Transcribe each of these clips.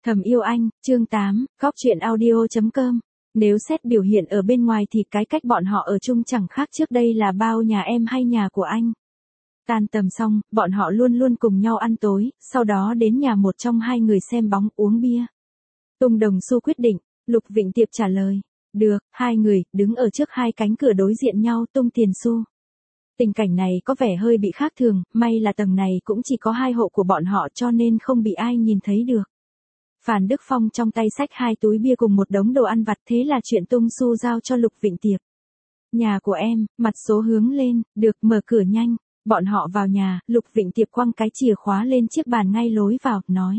Thầm yêu anh, chương 8, Góc truyện audio.com. Nếu xét biểu hiện ở bên ngoài thì cái cách bọn họ ở chung chẳng khác trước đây là bao nhà em hay nhà của anh. Tan tầm xong, bọn họ luôn luôn cùng nhau ăn tối, sau đó đến nhà một trong hai người xem bóng uống bia. Tung Đồng Xu quyết định, Lục Vịnh Tiệp trả lời. Được, hai người, đứng ở trước hai cánh cửa đối diện nhau tung tiền xu. Tình cảnh này có vẻ hơi bị khác thường, may là tầng này cũng chỉ có hai hộ của bọn họ cho nên không bị ai nhìn thấy được. Phàn Đức Phong trong tay xách hai túi bia cùng một đống đồ ăn vặt, thế là chuyện tung xu giao cho Lục Vịnh Tiệp. Nhà của em, mặt số hướng lên, được, mở cửa nhanh. Bọn họ vào nhà, Lục Vịnh Tiệp quăng cái chìa khóa lên chiếc bàn ngay lối vào, nói.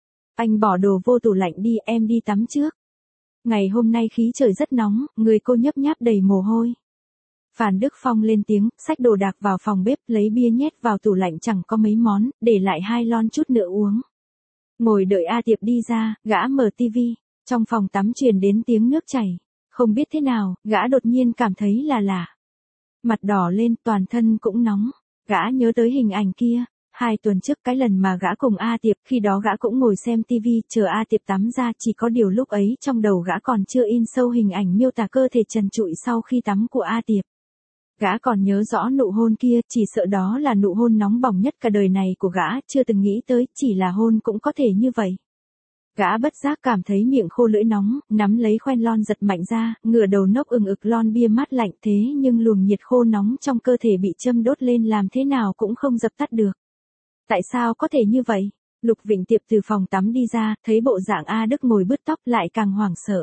Anh bỏ đồ vô tủ lạnh đi, em đi tắm trước. Ngày hôm nay khí trời rất nóng, người cô nhấp nháp đầy mồ hôi. Phàn Đức Phong lên tiếng, xách đồ đạc vào phòng bếp, lấy bia nhét vào tủ lạnh chẳng có mấy món, để lại 2 lon chút nữa uống. Ngồi đợi A Tiệp đi ra, gã mở tivi, trong phòng tắm truyền đến tiếng nước chảy. Không biết thế nào, gã đột nhiên cảm thấy là lạ. Mặt đỏ lên, toàn thân cũng nóng. Gã nhớ tới hình ảnh kia, 2 tuần trước cái lần mà gã cùng A Tiệp, khi đó gã cũng ngồi xem tivi, chờ A Tiệp tắm ra, chỉ có điều lúc ấy trong đầu gã còn chưa in sâu hình ảnh miêu tả cơ thể trần trụi sau khi tắm của A Tiệp. Gã còn nhớ rõ nụ hôn kia, chỉ sợ đó là nụ hôn nóng bỏng nhất cả đời này của gã, chưa từng nghĩ tới, chỉ là hôn cũng có thể như vậy. Gã bất giác cảm thấy miệng khô lưỡi nóng, nắm lấy khoen lon giật mạnh ra, ngửa đầu nốc ực lon bia mát lạnh, thế nhưng luồng nhiệt khô nóng trong cơ thể bị châm đốt lên làm thế nào cũng không dập tắt được. Tại sao có thể như vậy? Lục Vịnh Tiệp từ phòng tắm đi ra, thấy bộ dạng A Đức ngồi bứt tóc lại càng hoảng sợ.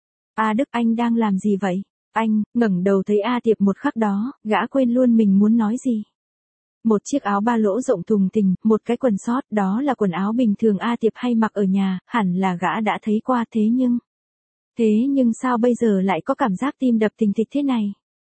A Đức, anh đang làm gì vậy? Anh, ngẩng đầu thấy A Tiệp một khắc đó, gã quên luôn mình muốn nói gì. Một chiếc áo ba lỗ rộng thùng thình, một cái quần sót, đó là quần áo bình thường A Tiệp hay mặc ở nhà, hẳn là gã đã thấy qua, thế nhưng sao bây giờ lại có cảm giác tim đập thình thịch thế này?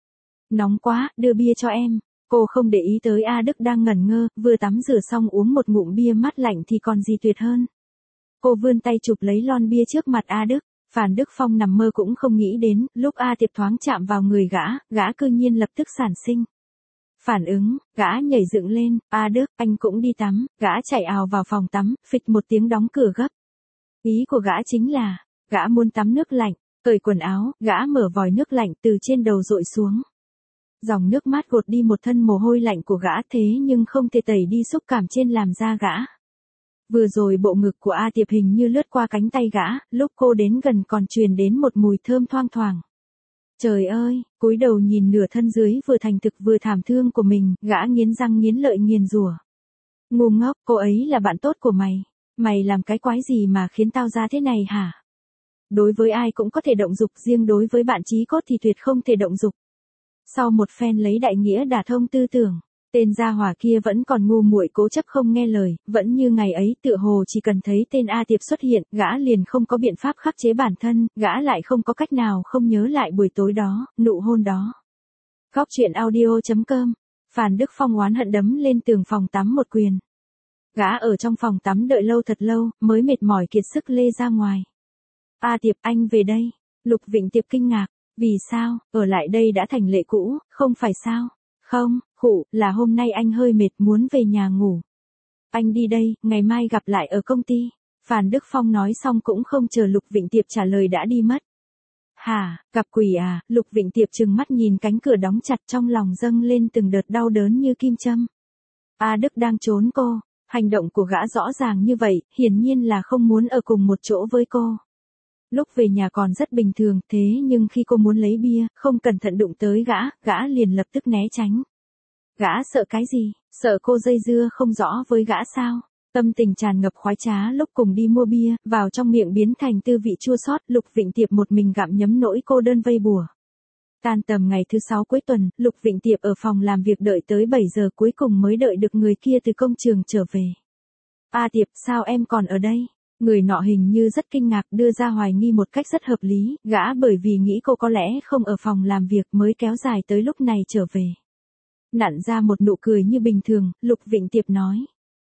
Nóng quá, đưa bia cho em. Cô không để ý tới A Đức đang ngẩn ngơ, vừa tắm rửa xong uống một ngụm bia mát lạnh thì còn gì tuyệt hơn. Cô vươn tay chụp lấy lon bia trước mặt A Đức. Phàn Đức Phong nằm mơ cũng không nghĩ đến, lúc A Tiệp thoáng chạm vào người gã cư nhiên lập tức sản sinh phản ứng, gã nhảy dựng lên. A Đức, anh cũng đi tắm. Gã chạy ào vào phòng tắm, phịch một tiếng đóng cửa gấp. Ý của gã chính là, gã muốn tắm nước lạnh, cởi quần áo, gã mở vòi nước lạnh từ trên đầu dội xuống. Dòng nước mát gột đi một thân mồ hôi lạnh của gã, thế nhưng không thể tẩy đi xúc cảm trên làn da gã. Vừa rồi bộ ngực của A Tiệp hình như lướt qua cánh tay gã, lúc cô đến gần còn truyền đến một mùi thơm thoang thoảng. Trời ơi, cúi đầu nhìn nửa thân dưới vừa thành thực vừa thảm thương của mình, gã nghiến răng nghiến lợi nghiền rủa. Ngu ngốc, cô ấy là bạn tốt của mày. Mày làm cái quái gì mà khiến tao ra thế này hả? Đối với ai cũng có thể động dục, riêng đối với bạn chí cốt thì tuyệt không thể động dục. Sau một phen lấy đại nghĩa đả thông tư tưởng, tên gia hỏa kia vẫn còn ngu muội cố chấp không nghe lời, vẫn như ngày ấy, tựa hồ chỉ cần thấy tên A Tiệp xuất hiện, gã liền không có biện pháp khắc chế bản thân, gã lại không có cách nào không nhớ lại buổi tối đó, nụ hôn đó. Góc truyện audio.com. Phàn Đức Phong oán hận đấm lên tường phòng tắm một quyền. Gã ở trong phòng tắm đợi lâu thật lâu, mới mệt mỏi kiệt sức lê ra ngoài. A Tiệp, anh về đây. Lục Vịnh Tiệp kinh ngạc. Vì sao, ở lại đây đã thành lệ cũ, không phải sao? Không, là hôm nay anh hơi mệt muốn về nhà ngủ. Anh đi đây, ngày mai gặp lại ở công ty. Phàn Đức Phong nói xong cũng không chờ Lục Vịnh Tiệp trả lời đã đi mất. Hả, gặp quỷ à? Lục Vịnh Tiệp trừng mắt nhìn cánh cửa đóng chặt, trong lòng dâng lên từng đợt đau đớn như kim châm. A Đức đang trốn cô, hành động của gã rõ ràng như vậy, hiển nhiên là không muốn ở cùng một chỗ với cô. Lúc về nhà còn rất bình thường, thế nhưng khi cô muốn lấy bia, không cẩn thận đụng tới gã liền lập tức né tránh. Gã sợ cái gì? Sợ cô dây dưa không rõ với gã sao? Tâm tình tràn ngập khoái trá lúc cùng đi mua bia, vào trong miệng biến thành tư vị chua xót, Lục Vịnh Tiệp một mình gặm nhấm nỗi cô đơn vây bùa. Tan tầm ngày thứ 6 cuối tuần, Lục Vịnh Tiệp ở phòng làm việc đợi tới 7 giờ cuối cùng mới đợi được người kia từ công trường trở về. A Tiệp, sao em còn ở đây? Người nọ hình như rất kinh ngạc, đưa ra hoài nghi một cách rất hợp lý, gã bởi vì nghĩ cô có lẽ không ở phòng làm việc mới kéo dài tới lúc này trở về. Nặn ra một nụ cười như bình thường, Lục Vịnh Tiệp nói.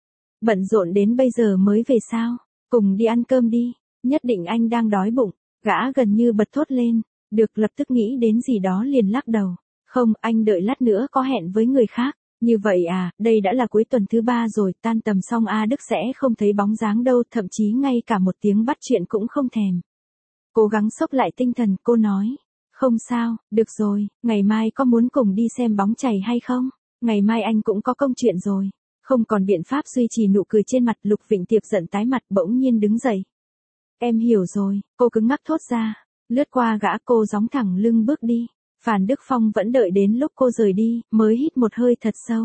Bận rộn đến bây giờ mới về sao? Cùng đi ăn cơm đi, nhất định anh đang đói bụng. Gã gần như bật thốt lên, được lập tức nghĩ đến gì đó liền lắc đầu. Không, anh đợi lát nữa có hẹn với người khác. Như vậy à, đây đã là cuối tuần thứ 3 rồi, tan tầm xong A Đức sẽ không thấy bóng dáng đâu, thậm chí ngay cả một tiếng bắt chuyện cũng không thèm. Cố gắng xốc lại tinh thần, cô nói. Không sao, được rồi, ngày mai có muốn cùng đi xem bóng chày hay không? Ngày mai anh cũng có công chuyện rồi. Không còn biện pháp duy trì nụ cười trên mặt, Lục Vịnh Tiệp giận tái mặt bỗng nhiên đứng dậy. Em hiểu rồi, cô cứng ngắc thốt ra. Lướt qua gã cô gióng thẳng lưng bước đi. Phan Đức Phong vẫn đợi đến lúc cô rời đi, mới hít một hơi thật sâu.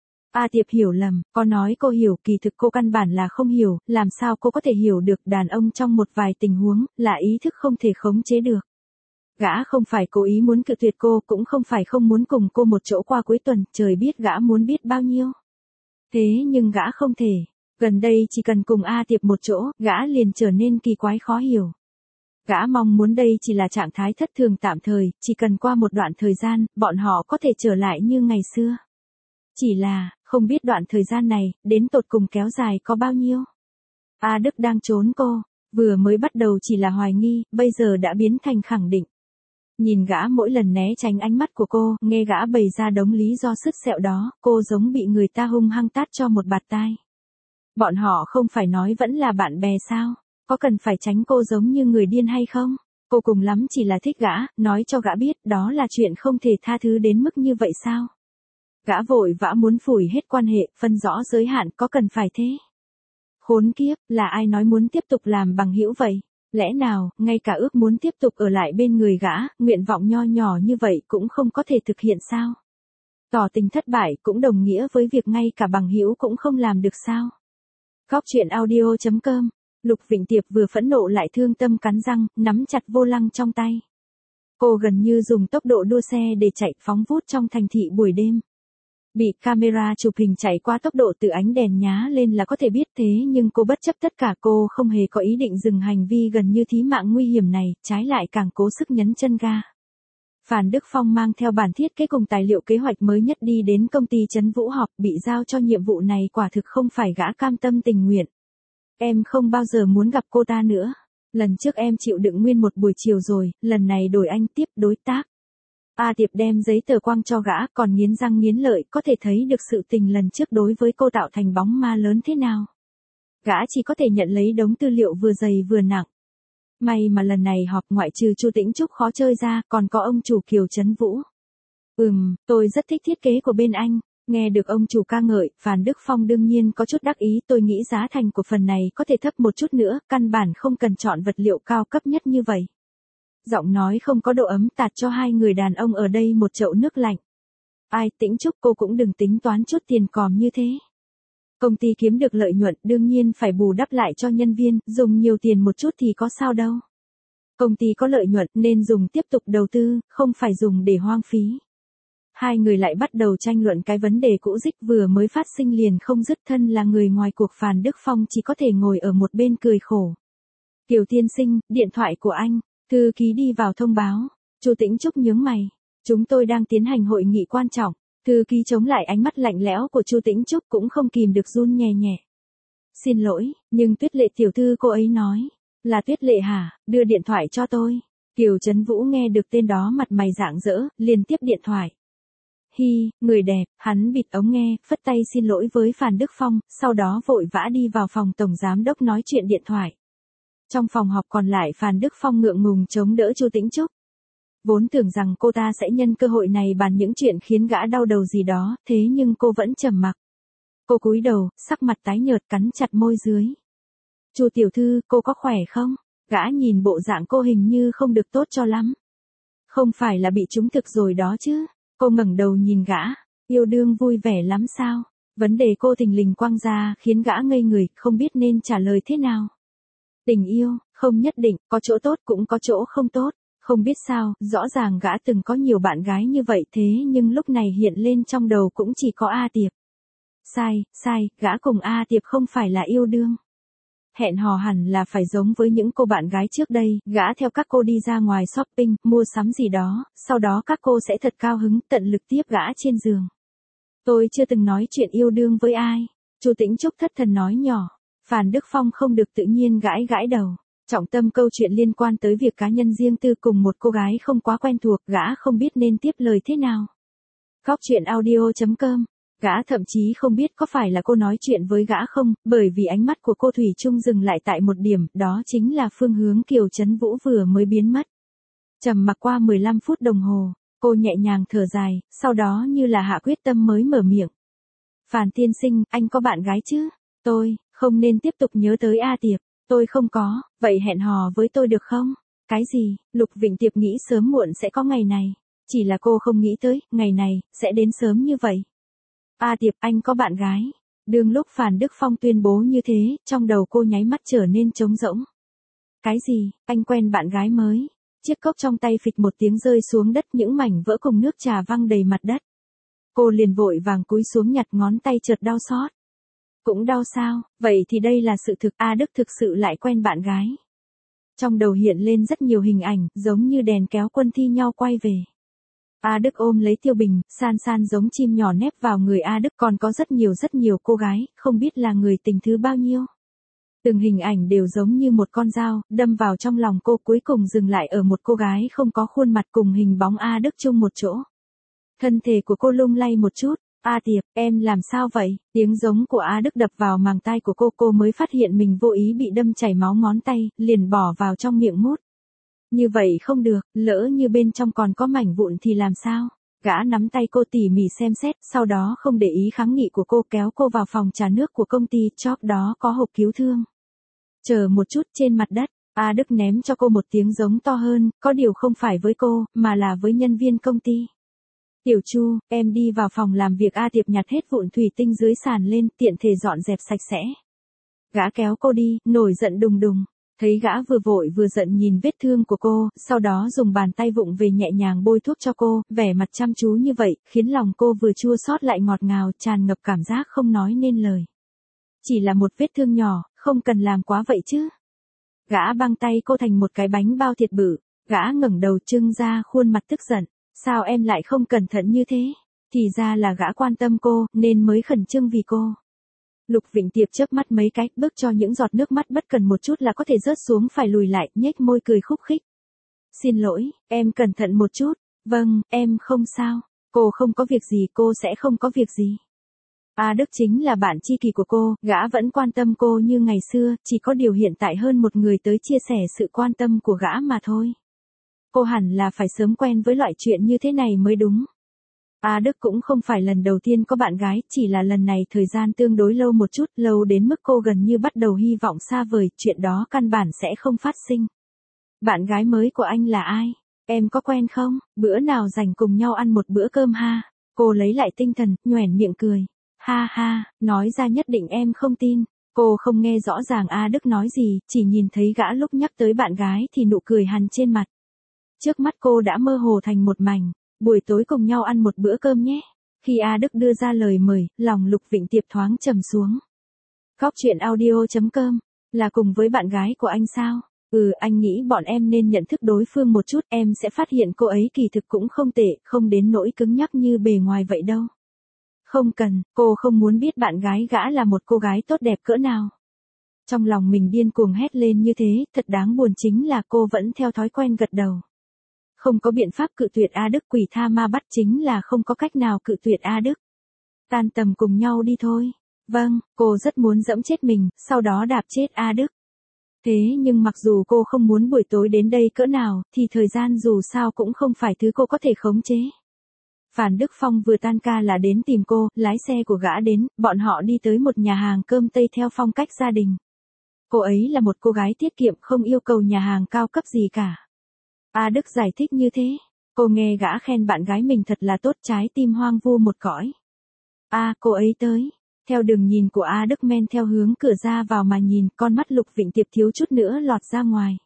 A Tiệp hiểu lầm, có nói cô hiểu, kỳ thực cô căn bản là không hiểu, làm sao cô có thể hiểu được đàn ông trong một vài tình huống, là ý thức không thể khống chế được. Gã không phải cố ý muốn cự tuyệt cô, cũng không phải không muốn cùng cô một chỗ qua cuối tuần, trời biết gã muốn biết bao nhiêu. Thế nhưng gã không thể, gần đây chỉ cần cùng A Tiệp một chỗ, gã liền trở nên kỳ quái khó hiểu. Gã mong muốn đây chỉ là trạng thái thất thường tạm thời, chỉ cần qua một đoạn thời gian, bọn họ có thể trở lại như ngày xưa. Chỉ là, không biết đoạn thời gian này, đến tột cùng kéo dài có bao nhiêu. A Đức đang trốn cô, vừa mới bắt đầu chỉ là hoài nghi, bây giờ đã biến thành khẳng định. Nhìn gã mỗi lần né tránh ánh mắt của cô, nghe gã bày ra đống lý do sứt sẹo đó, cô giống bị người ta hung hăng tát cho một bạt tai. Bọn họ không phải nói vẫn là bạn bè sao? Có cần phải tránh cô giống như người điên hay không? Cô cùng lắm chỉ là thích gã, nói cho gã biết đó là chuyện không thể tha thứ đến mức như vậy sao? Gã vội vã muốn phủi hết quan hệ, phân rõ giới hạn, có cần phải thế? Khốn kiếp, là ai nói muốn tiếp tục làm bằng hữu vậy? Lẽ nào, ngay cả ước muốn tiếp tục ở lại bên người gã, nguyện vọng nho nhỏ như vậy cũng không có thể thực hiện sao? Tỏ tình thất bại cũng đồng nghĩa với việc ngay cả bằng hữu cũng không làm được sao? Góc truyện audio.com. Lục Vịnh Tiệp vừa phẫn nộ lại thương tâm cắn răng, nắm chặt vô lăng trong tay. Cô gần như dùng tốc độ đua xe để chạy phóng vút trong thành thị buổi đêm. Bị camera chụp hình chạy qua tốc độ từ ánh đèn nhá lên là có thể biết, thế nhưng cô bất chấp tất cả, cô không hề có ý định dừng hành vi gần như thí mạng nguy hiểm này, trái lại càng cố sức nhấn chân ga. Phan Đức Phong mang theo bản thiết kế cùng tài liệu kế hoạch mới nhất đi đến công ty Trấn Vũ họp, bị giao cho nhiệm vụ này quả thực không phải gã cam tâm tình nguyện. Em không bao giờ muốn gặp cô ta nữa. Lần trước em chịu đựng nguyên một buổi chiều rồi, lần này đổi anh tiếp đối tác. A Tiệp đem giấy tờ quăng cho gã, còn nghiến răng nghiến lợi, có thể thấy được sự tình lần trước đối với cô tạo thành bóng ma lớn thế nào. Gã chỉ có thể nhận lấy đống tư liệu vừa dày vừa nặng. May mà lần này họp ngoại trừ Chu Tĩnh Trúc khó chơi ra, còn có ông chủ Kiều Trấn Vũ. Tôi rất thích thiết kế của bên anh. Nghe được ông chủ ca ngợi, Phan Đức Phong đương nhiên có chút đắc ý, tôi nghĩ giá thành của phần này có thể thấp một chút nữa, căn bản không cần chọn vật liệu cao cấp nhất như vậy. Giọng nói không có độ ấm tạt cho hai người đàn ông ở đây một chậu nước lạnh. Ai, Tĩnh Trúc, cô cũng đừng tính toán chút tiền còm như thế. Công ty kiếm được lợi nhuận đương nhiên phải bù đắp lại cho nhân viên, dùng nhiều tiền một chút thì có sao đâu. Công ty có lợi nhuận nên dùng tiếp tục đầu tư, không phải dùng để hoang phí. Hai người lại bắt đầu tranh luận cái vấn đề cũ dích vừa mới phát sinh liền không dứt, thân là người ngoài cuộc Phan Đức Phong chỉ có thể ngồi ở một bên cười khổ. Kiều tiên sinh, điện thoại của anh, thư ký đi vào thông báo. Chu Tĩnh Trúc nhướng mày. Chúng tôi đang tiến hành hội nghị quan trọng. Thư ký chống lại ánh mắt lạnh lẽo của Chu Tĩnh Trúc cũng không kìm được run nhẹ nhẹ. Xin lỗi, nhưng Tuyết Lệ tiểu thư, cô ấy nói. Là Tuyết Lệ hả, đưa điện thoại cho tôi. Kiều Trấn Vũ nghe được tên đó mặt mày rạng rỡ, liền tiếp điện thoại. Hi, người đẹp, hắn bịt ống nghe, phất tay xin lỗi với Phan Đức Phong, sau đó vội vã đi vào phòng tổng giám đốc nói chuyện điện thoại. Trong phòng họp còn lại, Phan Đức Phong ngượng ngùng chống đỡ Chu Tĩnh Trúc. Vốn tưởng rằng cô ta sẽ nhân cơ hội này bàn những chuyện khiến gã đau đầu gì đó, thế nhưng cô vẫn trầm mặc. Cô cúi đầu, sắc mặt tái nhợt, cắn chặt môi dưới. Chu tiểu thư, cô có khỏe không? Gã nhìn bộ dạng cô hình như không được tốt cho lắm. Không phải là bị trúng thực rồi đó chứ? Cô ngẩng đầu nhìn gã, yêu đương vui vẻ lắm sao? Vấn đề cô thình lình quăng ra khiến gã ngây người, không biết nên trả lời thế nào. Tình yêu, không nhất định, có chỗ tốt cũng có chỗ không tốt. Không biết sao, rõ ràng gã từng có nhiều bạn gái như vậy, thế nhưng lúc này hiện lên trong đầu cũng chỉ có A Tiệp. Sai, gã cùng A Tiệp không phải là yêu đương. Hẹn hò hẳn là phải giống với những cô bạn gái trước đây, gã theo các cô đi ra ngoài shopping, mua sắm gì đó, sau đó các cô sẽ thật cao hứng, tận lực tiếp gã trên giường. Tôi chưa từng nói chuyện yêu đương với ai. Chu Tĩnh Trúc thất thần nói nhỏ. Phan Đức Phong không được tự nhiên gãi đầu. Trọng tâm câu chuyện liên quan tới việc cá nhân riêng tư cùng một cô gái không quá quen thuộc, gã không biết nên tiếp lời thế nào. Góc truyện audio.com Gã thậm chí không biết có phải là cô nói chuyện với gã không, bởi vì ánh mắt của cô thủy chung dừng lại tại một điểm, đó chính là phương hướng Kiều Trấn Vũ vừa mới biến mất. Trầm mặc qua 15 phút đồng hồ, cô nhẹ nhàng thở dài, sau đó như là hạ quyết tâm mới mở miệng. Phàn tiên sinh, anh có bạn gái chứ? Tôi, không nên tiếp tục nhớ tới A Tiệp. Tôi không có, vậy hẹn hò với tôi được không? Cái gì, Lục Vịnh Tiệp nghĩ sớm muộn sẽ có ngày này. Chỉ là cô không nghĩ tới, ngày này, sẽ đến sớm như vậy. A Tiệp, anh có bạn gái. Đương lúc Phàn Đức Phong tuyên bố như thế, trong đầu cô nháy mắt trở nên trống rỗng. Cái gì, anh quen bạn gái mới? Chiếc cốc trong tay phịch một tiếng rơi xuống đất, những mảnh vỡ cùng nước trà văng đầy mặt đất. Cô liền vội vàng cúi xuống nhặt, ngón tay chợt đau xót. Cũng đau sao, vậy thì đây là sự thực, A Đức thực sự lại quen bạn gái. Trong đầu hiện lên rất nhiều hình ảnh, giống như đèn kéo quân thi nhau quay về. A Đức ôm lấy Tiêu Bình, san san giống chim nhỏ nép vào người A Đức, còn có rất nhiều cô gái, không biết là người tình thứ bao nhiêu. Từng hình ảnh đều giống như một con dao, đâm vào trong lòng cô, cuối cùng dừng lại ở một cô gái không có khuôn mặt cùng hình bóng A Đức chung một chỗ. Thân thể của cô lung lay một chút. A Tiệp, em làm sao vậy? Tiếng giống của A Đức đập vào màng tai của cô mới phát hiện mình vô ý bị đâm chảy máu ngón tay, liền bỏ vào trong miệng mút. Như vậy không được, lỡ như bên trong còn có mảnh vụn thì làm sao? Gã nắm tay cô tỉ mỉ xem xét, sau đó không để ý kháng nghị của cô, kéo cô vào phòng trà nước của công ty, chóp đó có hộp cứu thương. Chờ một chút, trên mặt đất, A Đức ném cho cô một tiếng giống to hơn, có điều không phải với cô, mà là với nhân viên công ty. Tiểu Chu, em đi vào phòng làm việc. A Tiệp nhặt hết vụn thủy tinh dưới sàn lên, tiện thể dọn dẹp sạch sẽ. Gã kéo cô đi, nổi giận đùng đùng. Thấy gã vừa vội vừa giận nhìn vết thương của cô, sau đó dùng bàn tay vụng về nhẹ nhàng bôi thuốc cho cô, vẻ mặt chăm chú như vậy, khiến lòng cô vừa chua xót lại ngọt ngào, tràn ngập cảm giác không nói nên lời. Chỉ là một vết thương nhỏ, không cần làm quá vậy chứ. Gã băng tay cô thành một cái bánh bao thiệt bự, gã ngẩng đầu trưng ra khuôn mặt tức giận. Sao em lại không cẩn thận như thế? Thì ra là gã quan tâm cô, nên mới khẩn trương vì cô. Lục Vịnh Tiệp chớp mắt mấy cái, bước cho những giọt nước mắt bất cần một chút là có thể rớt xuống phải lùi lại, nhếch môi cười khúc khích. Xin lỗi, em cẩn thận một chút. Vâng, em không sao. Cô không có việc gì, cô sẽ không có việc gì. A Đức chính là bạn tri kỷ của cô, gã vẫn quan tâm cô như ngày xưa, chỉ có điều hiện tại hơn một người tới chia sẻ sự quan tâm của gã mà thôi. Cô hẳn là phải sớm quen với loại chuyện như thế này mới đúng. A Đức cũng không phải lần đầu tiên có bạn gái, chỉ là lần này thời gian tương đối lâu một chút, lâu đến mức cô gần như bắt đầu hy vọng xa vời, chuyện đó căn bản sẽ không phát sinh. Bạn gái mới của anh là ai? Em có quen không? Bữa nào rảnh cùng nhau ăn một bữa cơm ha? Cô lấy lại tinh thần, nhoẻn miệng cười. Ha ha, nói ra nhất định em không tin. Cô không nghe rõ ràng A Đức nói gì, chỉ nhìn thấy gã lúc nhắc tới bạn gái thì nụ cười hằn trên mặt. Trước mắt cô đã mơ hồ thành một mảnh, buổi tối cùng nhau ăn một bữa cơm nhé. Khi A Đức đưa ra lời mời, lòng Lục Vịnh Tiệp thoáng trầm xuống. Góc truyện audio.com, là cùng với bạn gái của anh sao? Anh nghĩ bọn em nên nhận thức đối phương một chút, em sẽ phát hiện cô ấy kỳ thực cũng không tệ, không đến nỗi cứng nhắc như bề ngoài vậy đâu. Không cần, cô không muốn biết bạn gái gã là một cô gái tốt đẹp cỡ nào. Trong lòng mình điên cuồng hét lên như thế, thật đáng buồn chính là cô vẫn theo thói quen gật đầu. Không có biện pháp cự tuyệt A Đức, quỷ tha ma bắt chính là không có cách nào cự tuyệt A Đức. Tan tầm cùng nhau đi thôi. Vâng, cô rất muốn giẫm chết mình, sau đó đạp chết A Đức. Thế nhưng mặc dù cô không muốn buổi tối đến đây cỡ nào, thì thời gian dù sao cũng không phải thứ cô có thể khống chế. Phàn Đức Phong vừa tan ca là đến tìm cô, lái xe của gã đến, bọn họ đi tới một nhà hàng cơm Tây theo phong cách gia đình. Cô ấy là một cô gái tiết kiệm, không yêu cầu nhà hàng cao cấp gì cả. A Đức giải thích như thế. Cô nghe gã khen bạn gái mình thật là tốt, trái tim hoang vu một cõi. Cô ấy tới. Theo đường nhìn của A Đức men theo hướng cửa ra vào mà nhìn, con mắt Lục Vịnh Tiệp thiếu chút nữa lọt ra ngoài.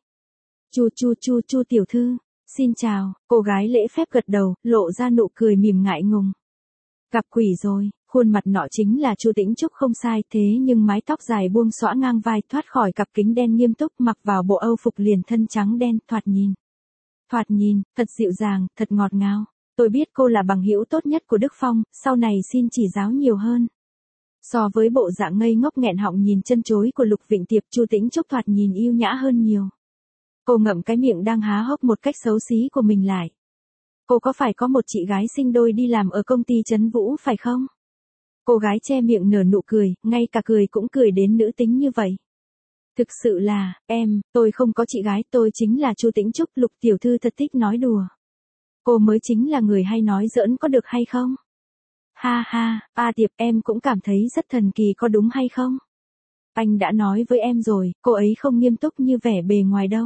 Chu tiểu thư. Xin chào, cô gái lễ phép gật đầu, lộ ra nụ cười mỉm ngại ngùng. Gặp quỷ rồi, khuôn mặt nọ chính là Chu Tĩnh Trúc không sai, thế nhưng mái tóc dài buông xõa ngang vai, thoát khỏi cặp kính đen nghiêm túc, mặc vào bộ âu phục liền thân trắng đen, thoạt nhìn, thật dịu dàng, thật ngọt ngào. Tôi biết cô là bằng hữu tốt nhất của Đức Phong, sau này xin chỉ giáo nhiều hơn. So với bộ dạng ngây ngốc nghẹn họng nhìn chân chối của Lục Vịnh Tiệp, Chu Tĩnh Trúc thoạt nhìn yêu nhã hơn nhiều. Cô ngậm cái miệng đang há hốc một cách xấu xí của mình lại. Cô có phải có một chị gái sinh đôi đi làm ở công ty Trấn Vũ phải không? Cô gái che miệng nở nụ cười, ngay cả cười cũng cười đến nữ tính như vậy. Thực sự là, tôi không có chị gái, tôi chính là Chu Tĩnh Trúc. Lục tiểu thư thật thích nói đùa. Cô mới chính là người hay nói giỡn có được hay không? Ha ha, A Tiệp, em cũng cảm thấy rất thần kỳ có đúng hay không? Anh đã nói với em rồi, cô ấy không nghiêm túc như vẻ bề ngoài đâu.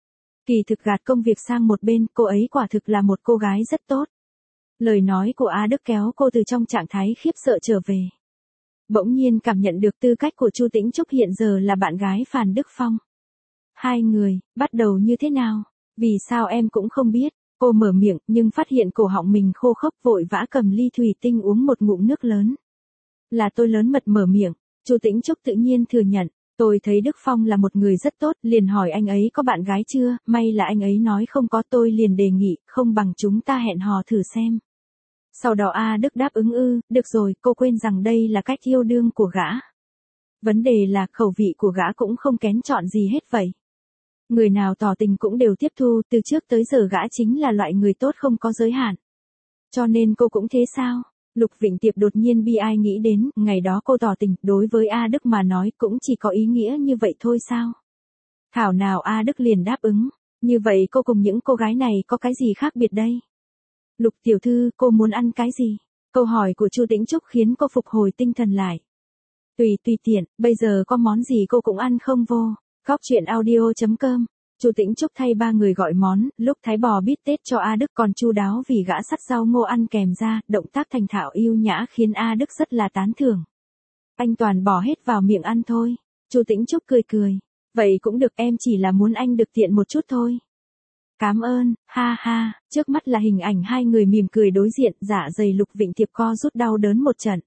Kỳ thực gạt công việc sang một bên, cô ấy quả thực là một cô gái rất tốt. Lời nói của A Đức kéo cô từ trong trạng thái khiếp sợ trở về. Bỗng nhiên cảm nhận được tư cách của Chu Tĩnh Trúc hiện giờ là bạn gái Phàn Đức Phong. Hai người, bắt đầu như thế nào? Vì sao em cũng không biết. Cô mở miệng nhưng phát hiện cổ họng mình khô khốc, vội vã cầm ly thủy tinh uống một ngụm nước lớn. Là tôi lớn mật mở miệng. Chu Tĩnh Trúc tự nhiên thừa nhận. Tôi thấy Đức Phong là một người rất tốt, liền hỏi anh ấy có bạn gái chưa, may là anh ấy nói không có, tôi liền đề nghị, không bằng chúng ta hẹn hò thử xem. Sau đó A Đức đáp ứng được rồi, cô quên rằng đây là cách yêu đương của gã. Vấn đề là khẩu vị của gã cũng không kén chọn gì hết vậy. Người nào tỏ tình cũng đều tiếp thu, từ trước tới giờ gã chính là loại người tốt không có giới hạn. Cho nên cô cũng thế sao? Lục Vịnh Tiệp đột nhiên bi ai nghĩ đến, ngày đó cô tỏ tình, đối với A Đức mà nói cũng chỉ có ý nghĩa như vậy thôi sao? Thảo nào A Đức liền đáp ứng, như vậy cô cùng những cô gái này có cái gì khác biệt đây? Lục tiểu thư, cô muốn ăn cái gì? Câu hỏi của Chu Tĩnh Trúc khiến cô phục hồi tinh thần lại. Tùy tiện, bây giờ có món gì cô cũng ăn không vô. Góc truyện audio.com. Chu Tĩnh Trúc thay ba người gọi món, lúc thái bò bít tết cho A Đức còn chu đáo vì gã sắt rau ngô ăn kèm ra, động tác thành thạo yêu nhã khiến A Đức rất là tán thưởng. Anh toàn bỏ hết vào miệng ăn thôi. Chu Tĩnh Trúc cười. Vậy cũng được, em chỉ là muốn anh được tiện một chút thôi. Cảm ơn, ha ha, trước mắt là hình ảnh hai người mỉm cười đối diện, dạ dày Lục Vịnh Tiệp co rút đau đớn một trận.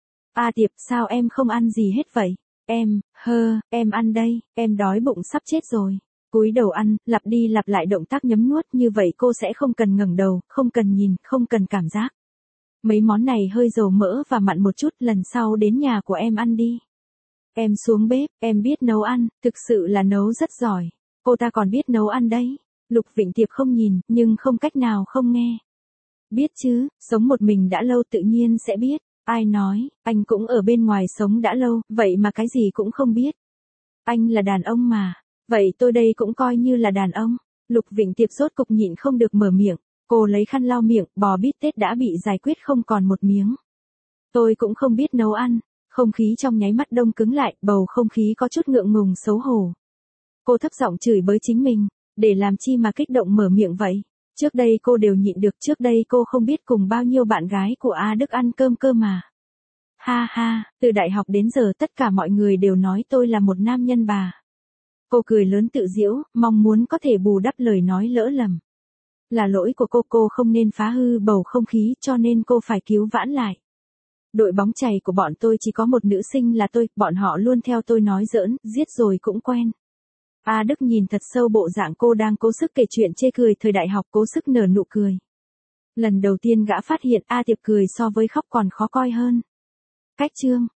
A Tiệp, sao em không ăn gì hết vậy? Em ăn đây, em đói bụng sắp chết rồi. Cúi đầu ăn, lặp đi lặp lại động tác nhấm nuốt, như vậy cô sẽ không cần ngẩng đầu, không cần nhìn, không cần cảm giác. Mấy món này hơi dầu mỡ và mặn một chút, lần sau đến nhà của em ăn đi. Em xuống bếp, em biết nấu ăn, thực sự là nấu rất giỏi. Cô ta còn biết nấu ăn đấy. Lục Vịnh Tiệp không nhìn, nhưng không cách nào không nghe. Biết chứ, sống một mình đã lâu tự nhiên sẽ biết. Ai nói, anh cũng ở bên ngoài sống đã lâu, vậy mà cái gì cũng không biết. Anh là đàn ông mà. Vậy tôi đây cũng coi như là đàn ông. Lục Vịnh Tiệp rốt cục nhịn không được mở miệng. Cô lấy khăn lau miệng, bò bít tết đã bị giải quyết không còn một miếng. Tôi cũng không biết nấu ăn. Không khí trong nháy mắt đông cứng lại, bầu không khí có chút ngượng ngùng xấu hổ. Cô thấp giọng chửi bới chính mình. Để làm chi mà kích động mở miệng vậy? Trước đây cô đều nhịn được, trước đây cô không biết cùng bao nhiêu bạn gái của A Đức ăn cơm cơ mà. Ha ha, từ đại học đến giờ tất cả mọi người đều nói tôi là một nam nhân bà. Cô cười lớn tự giễu, mong muốn có thể bù đắp lời nói lỡ lầm. Là lỗi của cô không nên phá hư bầu không khí cho nên cô phải cứu vãn lại. Đội bóng chày của bọn tôi chỉ có một nữ sinh là tôi, bọn họ luôn theo tôi nói giỡn, giết rồi cũng quen. A Đức nhìn thật sâu bộ dạng cô đang cố sức kể chuyện chê cười thời đại học, cố sức nở nụ cười. Lần đầu tiên gã phát hiện A Tiệp cười so với khóc còn khó coi hơn. Cách chương